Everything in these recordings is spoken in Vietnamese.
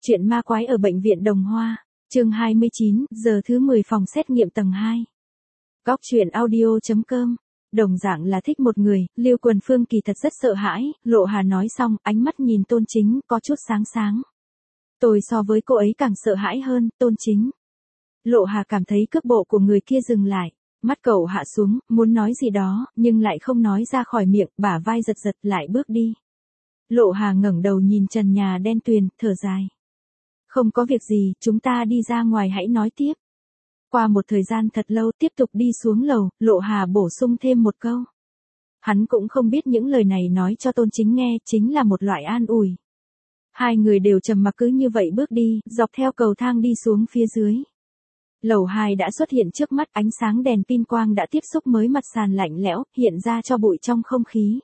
Chuyện ma quái ở bệnh viện Đồng Hoa, chương 29, giờ thứ 10 phòng xét nghiệm tầng 2. Góc chuyện audio.com. Đồng dạng là thích một người, Lưu Quần Phương kỳ thật rất sợ hãi, Lộ Hà nói xong, ánh mắt nhìn Tôn Chính, có chút sáng sáng. Tôi so với cô ấy càng sợ hãi hơn, Tôn Chính. Lộ Hà cảm thấy cước bộ của người kia dừng lại, mắt cậu hạ xuống, muốn nói gì đó, nhưng lại không nói ra khỏi miệng, bả vai giật giật lại bước đi. Lộ Hà ngẩng đầu nhìn trần nhà đen tuyền, thở dài. Không có việc gì, chúng ta đi ra ngoài hãy nói tiếp. Qua một thời gian thật lâu tiếp tục đi xuống lầu, Lộ Hà bổ sung thêm một câu. Hắn cũng không biết những lời này nói cho Tôn Chính nghe chính là một loại an ủi. Hai người đều trầm mặc cứ như vậy bước đi, dọc theo cầu thang đi xuống phía dưới. Lầu 2 đã xuất hiện trước mắt, ánh sáng đèn pin quang đã tiếp xúc mới mặt sàn lạnh lẽo, hiện ra cho bụi trong không khí.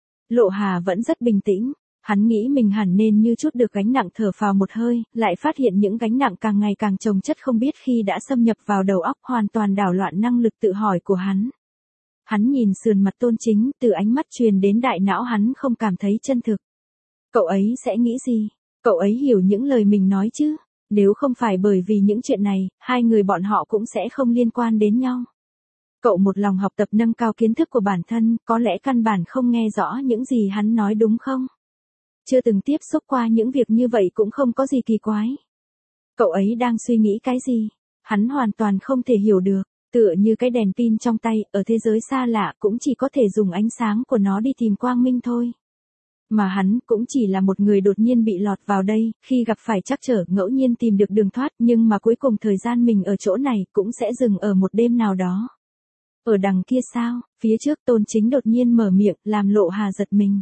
Lộ Hà vẫn rất bình tĩnh. Hắn nghĩ mình hẳn nên như chút được gánh nặng thở phào một hơi, lại phát hiện những gánh nặng càng ngày càng chồng chất không biết khi đã xâm nhập vào đầu óc hoàn toàn đảo loạn năng lực tự hỏi của hắn. Hắn nhìn sườn mặt Tôn Chính, từ ánh mắt truyền đến đại não hắn không cảm thấy chân thực. Cậu ấy sẽ nghĩ gì? Cậu ấy hiểu những lời mình nói chứ? Nếu không phải bởi vì những chuyện này, hai người bọn họ cũng sẽ không liên quan đến nhau. Cậu một lòng học tập nâng cao kiến thức của bản thân, có lẽ căn bản không nghe rõ những gì hắn nói đúng không? Chưa từng tiếp xúc qua những việc như vậy cũng không có gì kỳ quái. Cậu ấy đang suy nghĩ cái gì? Hắn hoàn toàn không thể hiểu được, tựa như cái đèn pin trong tay, ở thế giới xa lạ cũng chỉ có thể dùng ánh sáng của nó đi tìm quang minh thôi. Mà hắn cũng chỉ là một người đột nhiên bị lọt vào đây, khi gặp phải trắc trở ngẫu nhiên tìm được đường thoát nhưng mà cuối cùng thời gian mình ở chỗ này cũng sẽ dừng ở một đêm nào đó. Ở đằng kia sao? Phía trước Tôn Chính đột nhiên mở miệng làm Lộ Hà giật mình.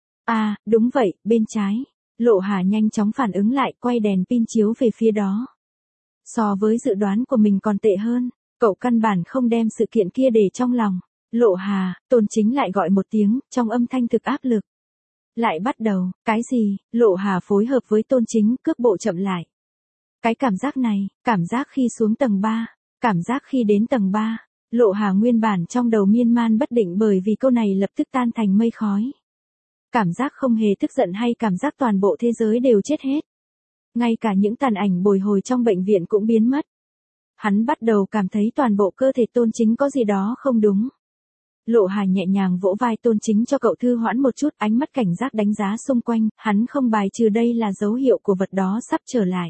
À, đúng vậy, bên trái. Lộ Hà nhanh chóng phản ứng lại, quay đèn pin chiếu về phía đó. So với dự đoán của mình còn tệ hơn, cậu căn bản không đem sự kiện kia để trong lòng. Lộ Hà, Tôn Chính lại gọi một tiếng, trong âm thanh thực áp lực. Lại bắt đầu, cái gì? Lộ Hà phối hợp với Tôn Chính, cước bộ chậm lại. Cái cảm giác này, cảm giác khi xuống tầng 3, cảm giác khi đến tầng 3. Lộ Hà nguyên bản trong đầu miên man bất định bởi vì câu này lập tức tan thành mây khói. Cảm giác không hề tức giận hay cảm giác toàn bộ thế giới đều chết hết. Ngay cả những tàn ảnh bồi hồi trong bệnh viện cũng biến mất. Hắn bắt đầu cảm thấy toàn bộ cơ thể Tôn Chính có gì đó không đúng. Lộ Hà nhẹ nhàng vỗ vai Tôn Chính cho cậu thư hoãn một chút, ánh mắt cảnh giác đánh giá xung quanh, hắn không bài trừ đây là dấu hiệu của vật đó sắp trở lại.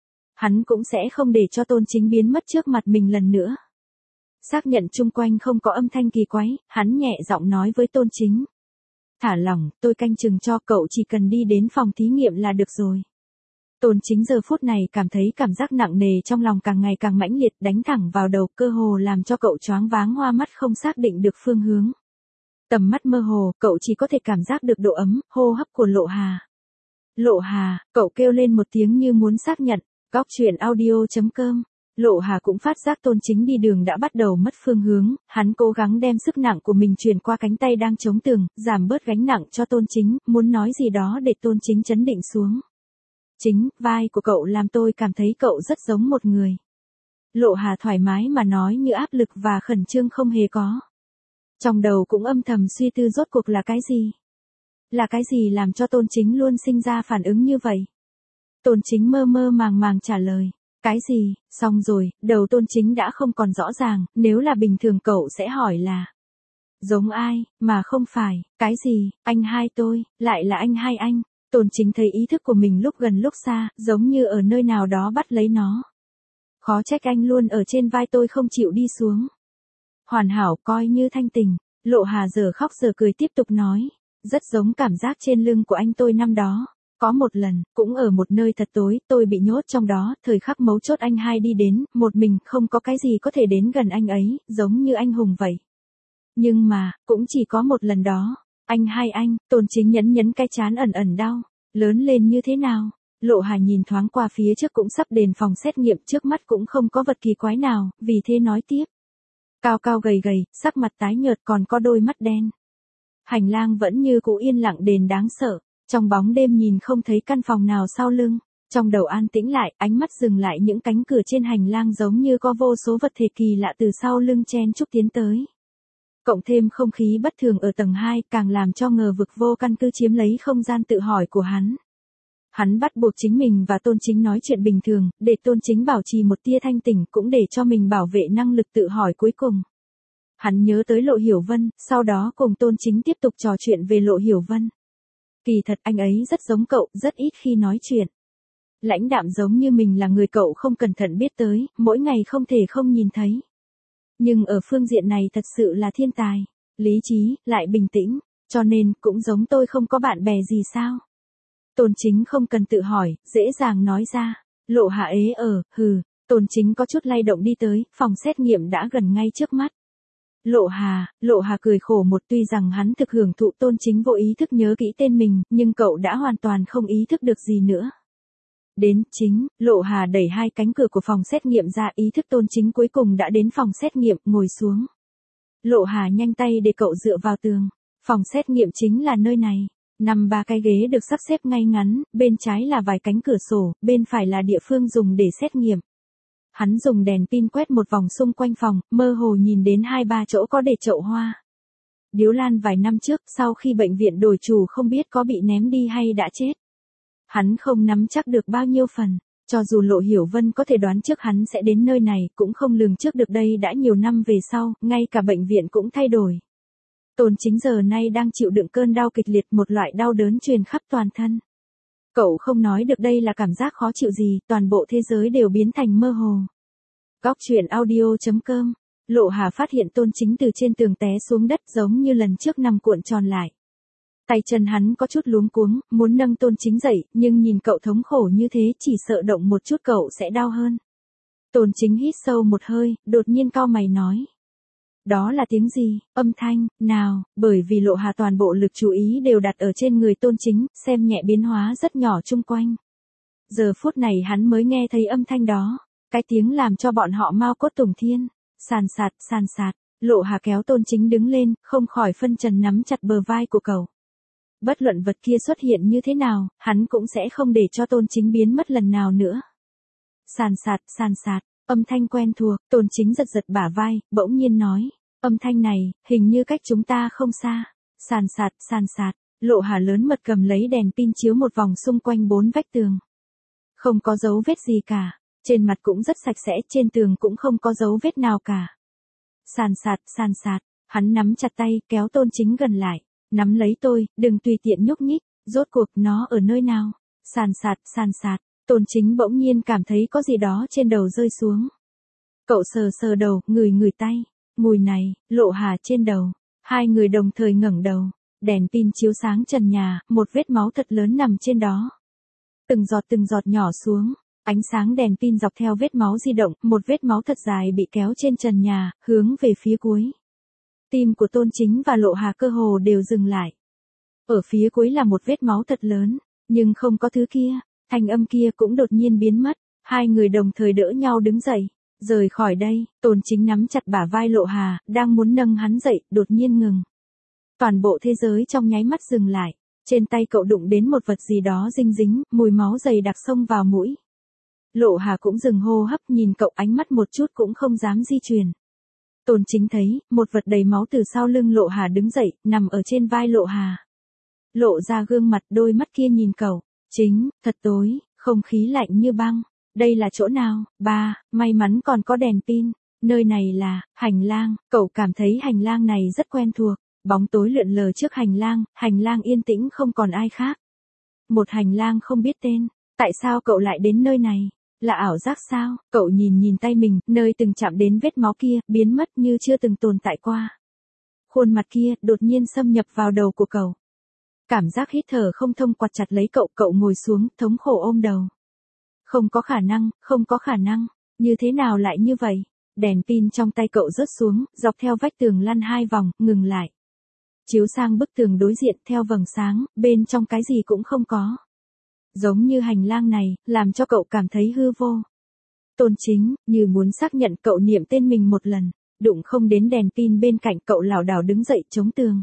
Hắn cũng sẽ không để cho Tôn Chính biến mất trước mặt mình lần nữa. Xác nhận chung quanh không có âm thanh kỳ quái, hắn nhẹ giọng nói với Tôn Chính. Thả lỏng, tôi canh chừng cho cậu, chỉ cần đi đến phòng thí nghiệm là được rồi. Tôn Chính giờ phút này cảm thấy cảm giác nặng nề trong lòng càng ngày càng mãnh liệt, đánh thẳng vào đầu, cơ hồ làm cho cậu choáng váng hoa mắt không xác định được phương hướng. Tầm mắt mơ hồ, cậu chỉ có thể cảm giác được độ ấm, hô hấp của Lộ Hà. Lộ Hà, cậu kêu lên một tiếng như muốn xác nhận. Góc chuyện audio.com. Lộ Hà cũng phát giác Tôn Chính đi đường đã bắt đầu mất phương hướng, hắn cố gắng đem sức nặng của mình truyền qua cánh tay đang chống tường, giảm bớt gánh nặng cho Tôn Chính, muốn nói gì đó để Tôn Chính trấn định xuống. Chính, vai của cậu làm tôi cảm thấy cậu rất giống một người. Lộ Hà thoải mái mà nói như áp lực và khẩn trương không hề có. Trong đầu cũng âm thầm suy tư rốt cuộc là cái gì? Là cái gì làm cho Tôn Chính luôn sinh ra phản ứng như vậy? Tôn Chính mơ mơ màng màng trả lời. Cái gì? Xong rồi, đầu Tôn Chính đã không còn rõ ràng, nếu là bình thường cậu sẽ hỏi là giống ai, mà không phải, cái gì, anh hai tôi, lại là anh hai anh. Tôn Chính thấy ý thức của mình lúc gần lúc xa, giống như ở nơi nào đó bắt lấy nó. Khó trách anh luôn ở trên vai tôi không chịu đi xuống. Hoàn hảo coi như thanh tình, Lộ Hà giờ khóc giờ cười tiếp tục nói, rất giống cảm giác trên lưng của anh tôi năm đó. Có một lần, cũng ở một nơi thật tối, tôi bị nhốt trong đó, thời khắc mấu chốt anh hai đi đến, một mình, không có cái gì có thể đến gần anh ấy, giống như anh hùng vậy. Nhưng mà, cũng chỉ có một lần đó, anh hai anh, Tôn Chính nhấn cái trán ẩn ẩn đau, lớn lên như thế nào? Lộ Hà nhìn thoáng qua phía trước cũng sắp đến phòng xét nghiệm, trước mắt cũng không có vật kỳ quái nào, vì thế nói tiếp. Cao cao gầy gầy, sắc mặt tái nhợt còn có đôi mắt đen. Hành lang vẫn như cũ yên lặng đến đáng sợ. Trong bóng đêm nhìn không thấy căn phòng nào sau lưng, trong đầu an tĩnh lại, ánh mắt dừng lại những cánh cửa trên hành lang giống như có vô số vật thể kỳ lạ từ sau lưng chen chúc tiến tới. Cộng thêm không khí bất thường ở tầng 2 càng làm cho ngờ vực vô căn cứ chiếm lấy không gian tự hỏi của hắn. Hắn bắt buộc chính mình và Tôn Chính nói chuyện bình thường, để Tôn Chính bảo trì một tia thanh tỉnh, cũng để cho mình bảo vệ năng lực tự hỏi cuối cùng. Hắn nhớ tới Lộ Hiểu Vân, sau đó cùng Tôn Chính tiếp tục trò chuyện về Lộ Hiểu Vân. Kỳ thật anh ấy rất giống cậu, rất ít khi nói chuyện. Lãnh đạm giống như mình là người cậu không cẩn thận biết tới, mỗi ngày không thể không nhìn thấy. Nhưng ở phương diện này thật sự là thiên tài, lý trí, lại bình tĩnh, cho nên cũng giống tôi không có bạn bè gì sao. Tôn Chính không cần tự hỏi, dễ dàng nói ra. Lộ Hà hừ, Tôn Chính có chút lay động đi tới, phòng xét nghiệm đã gần ngay trước mắt. Lộ Hà cười khổ một, tuy rằng hắn thực hưởng thụ Tôn Chính vô ý thức nhớ kỹ tên mình, nhưng cậu đã hoàn toàn không ý thức được gì nữa. Đến chính, Lộ Hà đẩy hai cánh cửa của phòng xét nghiệm ra, ý thức Tôn Chính cuối cùng đã đến phòng xét nghiệm, ngồi xuống. Lộ Hà nhanh tay để cậu dựa vào tường. Phòng xét nghiệm chính là nơi này. 5-3 cái ghế được sắp xếp ngay ngắn, bên trái là vài cánh cửa sổ, bên phải là địa phương dùng để xét nghiệm. Hắn dùng đèn pin quét một vòng xung quanh phòng, mơ hồ nhìn đến 2-3 chỗ có để chậu hoa. Điếu Lan vài năm trước, sau khi bệnh viện đổi chủ không biết có bị ném đi hay đã chết. Hắn không nắm chắc được bao nhiêu phần, cho dù Lộ Hiểu Vân có thể đoán trước hắn sẽ đến nơi này, cũng không lường trước được đây đã nhiều năm về sau, ngay cả bệnh viện cũng thay đổi. Tôn Chính giờ nay đang chịu đựng cơn đau kịch liệt, một loại đau đớn truyền khắp toàn thân. Cậu không nói được đây là cảm giác khó chịu gì, toàn bộ thế giới đều biến thành mơ hồ. Góc truyện audio.com. Lộ Hà phát hiện Tôn Chính từ trên tường té xuống đất giống như lần trước nằm cuộn tròn lại. Tay chân hắn có chút luống cuống, muốn nâng Tôn Chính dậy, nhưng nhìn cậu thống khổ như thế chỉ sợ động một chút cậu sẽ đau hơn. Tôn Chính hít sâu một hơi, đột nhiên cau mày nói. Đó là tiếng gì, âm thanh, nào, bởi vì Lộ Hà toàn bộ lực chú ý đều đặt ở trên người Tôn Chính, xem nhẹ biến hóa rất nhỏ chung quanh. Giờ phút này hắn mới nghe thấy âm thanh đó, cái tiếng làm cho bọn họ mau cốt tùng thiên, sàn sạt, Lộ Hà kéo Tôn Chính đứng lên, không khỏi phân trần nắm chặt bờ vai của cậu. Bất luận vật kia xuất hiện như thế nào, hắn cũng sẽ không để cho Tôn Chính biến mất lần nào nữa. Sàn sạt, âm thanh quen thuộc, Tôn Chính giật bả vai, bỗng nhiên nói. Âm thanh này, hình như cách chúng ta không xa. Sàn sạt, Lộ Hà lớn mật cầm lấy đèn pin chiếu một vòng xung quanh 4 vách tường. Không có dấu vết gì cả, trên mặt cũng rất sạch sẽ, trên tường cũng không có dấu vết nào cả. Sàn sạt, hắn nắm chặt tay, kéo Tôn Chính gần lại. Nắm lấy tôi, đừng tùy tiện nhúc nhích, rốt cuộc nó ở nơi nào. Sàn sạt, Tôn Chính bỗng nhiên cảm thấy có gì đó trên đầu rơi xuống. Cậu sờ đầu, ngửi tay. Mùi này, Lộ Hà trên đầu. Hai người đồng thời ngẩng đầu. Đèn pin chiếu sáng trần nhà, một vết máu thật lớn nằm trên đó. Từng giọt nhỏ xuống. Ánh sáng đèn pin dọc theo vết máu di động, một vết máu thật dài bị kéo trên trần nhà, hướng về phía cuối. Tim của Tôn Chính và Lộ Hà cơ hồ đều dừng lại. Ở phía cuối là một vết máu thật lớn, nhưng không có thứ kia, thanh âm kia cũng đột nhiên biến mất. Hai người đồng thời đỡ nhau đứng dậy. Rời khỏi đây, Tôn Chính nắm chặt bả vai Lộ Hà, đang muốn nâng hắn dậy, đột nhiên ngừng. Toàn bộ thế giới trong nháy mắt dừng lại. Trên tay cậu đụng đến một vật gì đó dinh dính, mùi máu dày đặc xông vào mũi. Lộ Hà cũng dừng hô hấp, nhìn cậu, ánh mắt một chút cũng không dám di chuyển. Tôn Chính thấy, một vật đầy máu từ sau lưng Lộ Hà đứng dậy, nằm ở trên vai Lộ Hà. Lộ ra gương mặt, đôi mắt kia nhìn cậu. Chính, thật tối, không khí lạnh như băng. Đây là chỗ nào? May mắn còn có đèn pin. Nơi này là, hành lang. Cậu cảm thấy hành lang này rất quen thuộc. Bóng tối lượn lờ trước hành lang yên tĩnh không còn ai khác. Một hành lang không biết tên. Tại sao cậu lại đến nơi này? Là ảo giác sao? Cậu nhìn tay mình, nơi từng chạm đến vết máu kia, biến mất như chưa từng tồn tại qua. Khuôn mặt kia, đột nhiên xâm nhập vào đầu của cậu. Cảm giác hít thở không thông quặt chặt lấy cậu ngồi xuống, thống khổ ôm đầu. Không có khả năng, như thế nào lại như vậy? Đèn pin trong tay cậu rớt xuống, dọc theo vách tường lăn 2 vòng, ngừng lại. Chiếu sang bức tường đối diện theo vầng sáng, bên trong cái gì cũng không có. Giống như hành lang này, làm cho cậu cảm thấy hư vô. Tôn Chính, như muốn xác nhận cậu niệm tên mình một lần, đụng không đến đèn pin bên cạnh, cậu lảo đảo đứng dậy chống tường.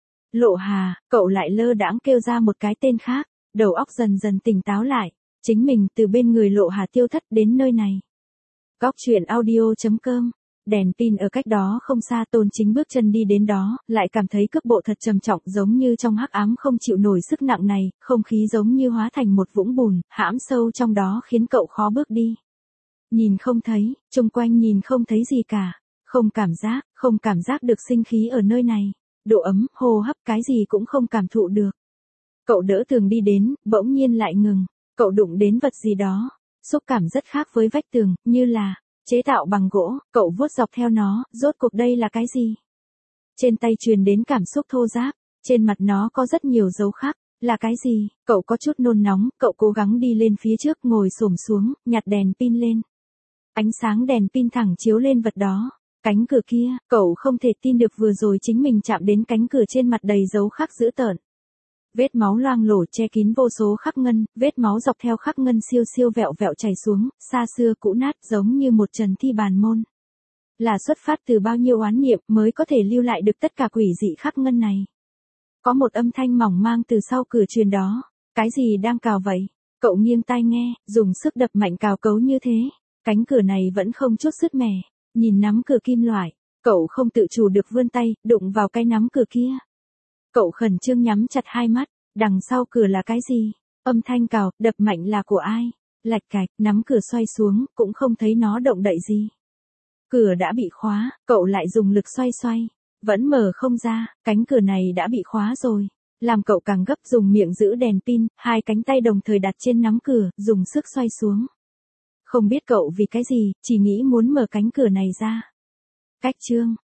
Lộ Hà, cậu lại lơ đãng kêu ra một cái tên khác, đầu óc dần dần tỉnh táo lại. Chính mình từ bên người Lộ Hà tiêu thất đến nơi này. Góc truyện audio.com Đèn pin ở cách đó không xa, Tôn Chính bước chân đi đến đó, lại cảm thấy cước bộ thật trầm trọng, giống như trong hắc ám không chịu nổi sức nặng này, không khí giống như hóa thành một vũng bùn, hãm sâu trong đó khiến cậu khó bước đi. Nhìn không thấy, xung quanh nhìn không thấy gì cả, không cảm giác được sinh khí ở nơi này, độ ấm, hô hấp cái gì cũng không cảm thụ được. Cậu đỡ tường đi đến, bỗng nhiên lại ngừng, cậu đụng đến vật gì đó, xúc cảm rất khác với vách tường, như là chế tạo bằng gỗ, cậu vuốt dọc theo nó, rốt cuộc đây là cái gì? Trên tay truyền đến cảm xúc thô ráp, trên mặt nó có rất nhiều dấu khắc, là cái gì? Cậu có chút nôn nóng, cậu cố gắng đi lên phía trước, ngồi xổm xuống, nhặt đèn pin lên. Ánh sáng đèn pin thẳng chiếu lên vật đó, cánh cửa kia, cậu không thể tin được vừa rồi chính mình chạm đến cánh cửa trên mặt đầy dấu khắc dữ tợn. Vết máu loang lổ che kín vô số khắc ngân, vết máu dọc theo khắc ngân siêu siêu vẹo vẹo chảy xuống, xa xưa cũ nát giống như một trần thi bàn môn. Là xuất phát từ bao nhiêu oán niệm mới có thể lưu lại được tất cả quỷ dị khắc ngân này. Có một âm thanh mỏng mang từ sau cửa truyền đó. Cái gì đang cào vậy? Cậu nghiêng tai nghe, dùng sức đập mạnh cào cấu như thế. Cánh cửa này vẫn không chút sứt mẻ. Nhìn nắm cửa kim loại, cậu không tự chủ được vươn tay, đụng vào cái nắm cửa kia. Cậu khẩn trương nhắm chặt hai mắt, đằng sau cửa là cái gì? Âm thanh cào, đập mạnh là của ai? Lạch cạch, nắm cửa xoay xuống, cũng không thấy nó động đậy gì. Cửa đã bị khóa, cậu lại dùng lực xoay xoay, vẫn mở không ra, cánh cửa này đã bị khóa rồi. Làm cậu càng gấp, dùng miệng giữ đèn pin, hai cánh tay đồng thời đặt trên nắm cửa, dùng sức xoay xuống. Không biết cậu vì cái gì, chỉ nghĩ muốn mở cánh cửa này ra. Cách chương